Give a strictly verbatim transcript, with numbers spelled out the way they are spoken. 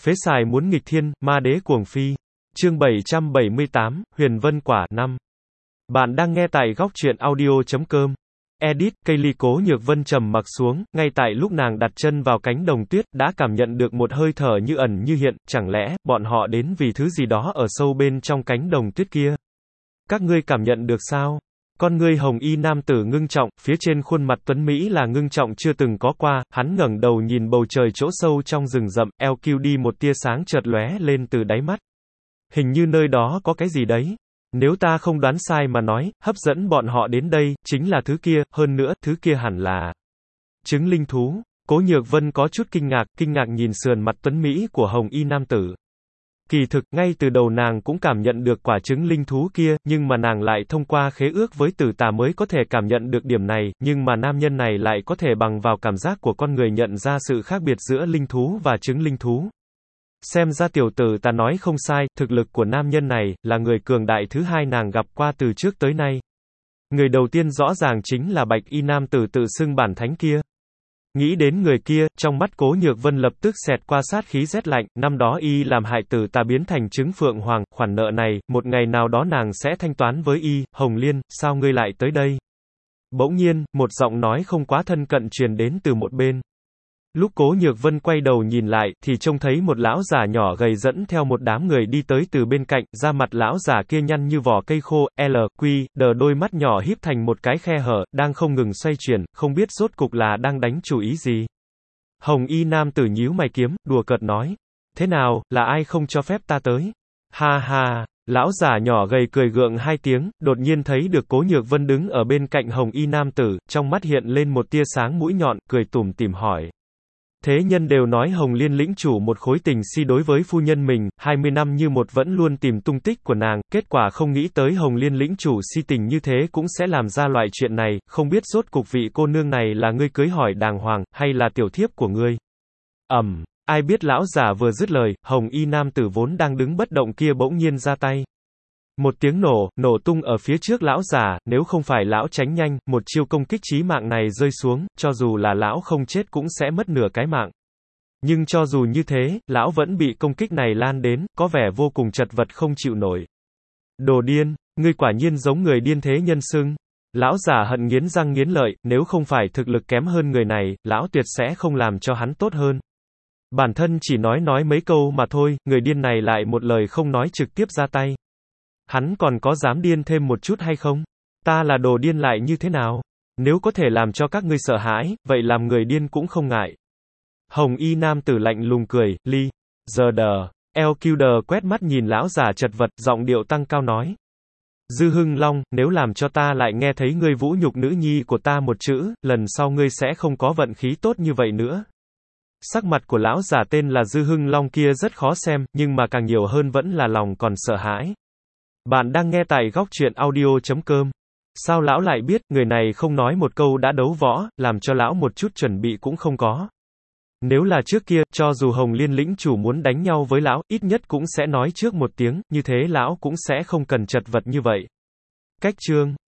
Phế xài muốn nghịch thiên, ma đế cuồng phi. Chương bảy trăm bảy mươi tám, Huyền Vân Quả năm. Bạn đang nghe tại góc truyện audio chấm com. Edit, cây ly Cố Nhược Vân trầm mặc xuống, ngay tại lúc nàng đặt chân vào cánh đồng tuyết, đã cảm nhận được một hơi thở như ẩn như hiện, chẳng lẽ, bọn họ đến vì thứ gì đó ở sâu bên trong cánh đồng tuyết kia. Các ngươi cảm nhận được sao? Con ngươi hồng y nam tử ngưng trọng, phía trên khuôn mặt tuấn Mỹ là ngưng trọng chưa từng có qua, hắn ngẩng đầu nhìn bầu trời chỗ sâu trong rừng rậm, eo kiu đi một tia sáng chợt lóe lên từ đáy mắt. Hình như nơi đó có cái gì đấy. Nếu ta không đoán sai mà nói, hấp dẫn bọn họ đến đây, chính là thứ kia, hơn nữa, thứ kia hẳn là trứng linh thú. Cố Nhược Vân có chút kinh ngạc, kinh ngạc nhìn sườn mặt tuấn Mỹ của hồng y nam tử. Kỳ thực, ngay từ đầu nàng cũng cảm nhận được quả trứng linh thú kia, nhưng mà nàng lại thông qua khế ước với tử tà mới có thể cảm nhận được điểm này, nhưng mà nam nhân này lại có thể bằng vào cảm giác của con người nhận ra sự khác biệt giữa linh thú và trứng linh thú. Xem ra tiểu tử ta nói không sai, thực lực của nam nhân này, là người cường đại thứ hai nàng gặp qua từ trước tới nay. Người đầu tiên rõ ràng chính là bạch y nam tử tự xưng bản thánh kia. Nghĩ đến người kia, trong mắt Cố Nhược Vân lập tức xẹt qua sát khí rét lạnh, năm đó y làm hại tử ta biến thành trứng phượng hoàng, khoản nợ này, một ngày nào đó nàng sẽ thanh toán với y. Hồng Liên, sao ngươi lại tới đây? Bỗng nhiên, một giọng nói không quá thân cận truyền đến từ một bên. Lúc Cố Nhược Vân quay đầu nhìn lại, thì trông thấy một lão già nhỏ gầy dẫn theo một đám người đi tới từ bên cạnh, da mặt lão già kia nhăn như vỏ cây khô, L, Q, đờ đôi mắt nhỏ híp thành một cái khe hở, đang không ngừng xoay chuyển, không biết rốt cục là đang đánh chủ ý gì. Hồng y nam tử nhíu mày kiếm, đùa cợt nói. Thế nào, là ai không cho phép ta tới? Ha ha. Lão già nhỏ gầy cười gượng hai tiếng, đột nhiên thấy được Cố Nhược Vân đứng ở bên cạnh hồng y nam tử, trong mắt hiện lên một tia sáng mũi nhọn, cười tủm tỉm hỏi. Thế nhân đều nói Hồng Liên lĩnh chủ một khối tình si đối với phu nhân mình, hai mươi năm như một vẫn luôn tìm tung tích của nàng, kết quả không nghĩ tới Hồng Liên lĩnh chủ si tình như thế cũng sẽ làm ra loại chuyện này, không biết rốt cục vị cô nương này là ngươi cưới hỏi đàng hoàng, hay là tiểu thiếp của ngươi. Ầm, um, ai biết lão giả vừa dứt lời, hồng y nam tử vốn đang đứng bất động kia bỗng nhiên ra tay. Một tiếng nổ, nổ tung ở phía trước lão già, nếu không phải lão tránh nhanh, một chiêu công kích chí mạng này rơi xuống, cho dù là lão không chết cũng sẽ mất nửa cái mạng. Nhưng cho dù như thế, lão vẫn bị công kích này lan đến, có vẻ vô cùng chật vật không chịu nổi. Đồ điên, ngươi quả nhiên giống người điên thế nhân xưng. Lão già hận nghiến răng nghiến lợi, nếu không phải thực lực kém hơn người này, lão tuyệt sẽ không làm cho hắn tốt hơn. Bản thân chỉ nói nói mấy câu mà thôi, người điên này lại một lời không nói trực tiếp ra tay. Hắn còn có dám điên thêm một chút hay không? Ta là đồ điên lại như thế nào? Nếu có thể làm cho các ngươi sợ hãi, vậy làm người điên cũng không ngại. Hồng y nam tử lạnh lùng cười, ly. Giờ đờ. eo kiu đờ quét mắt nhìn lão già chật vật, giọng điệu tăng cao nói. Dư Hưng Long, nếu làm cho ta lại nghe thấy ngươi vũ nhục nữ nhi của ta một chữ, lần sau ngươi sẽ không có vận khí tốt như vậy nữa. Sắc mặt của lão già tên là Dư Hưng Long kia rất khó xem, nhưng mà càng nhiều hơn vẫn là lòng còn sợ hãi. Bạn đang nghe tại góc truyện audio chấm com. Sao lão lại biết, người này không nói một câu đã đấu võ, làm cho lão một chút chuẩn bị cũng không có. Nếu là trước kia, cho dù Hồng Liên lĩnh chủ muốn đánh nhau với lão, ít nhất cũng sẽ nói trước một tiếng, như thế lão cũng sẽ không cần chật vật như vậy. Cách chương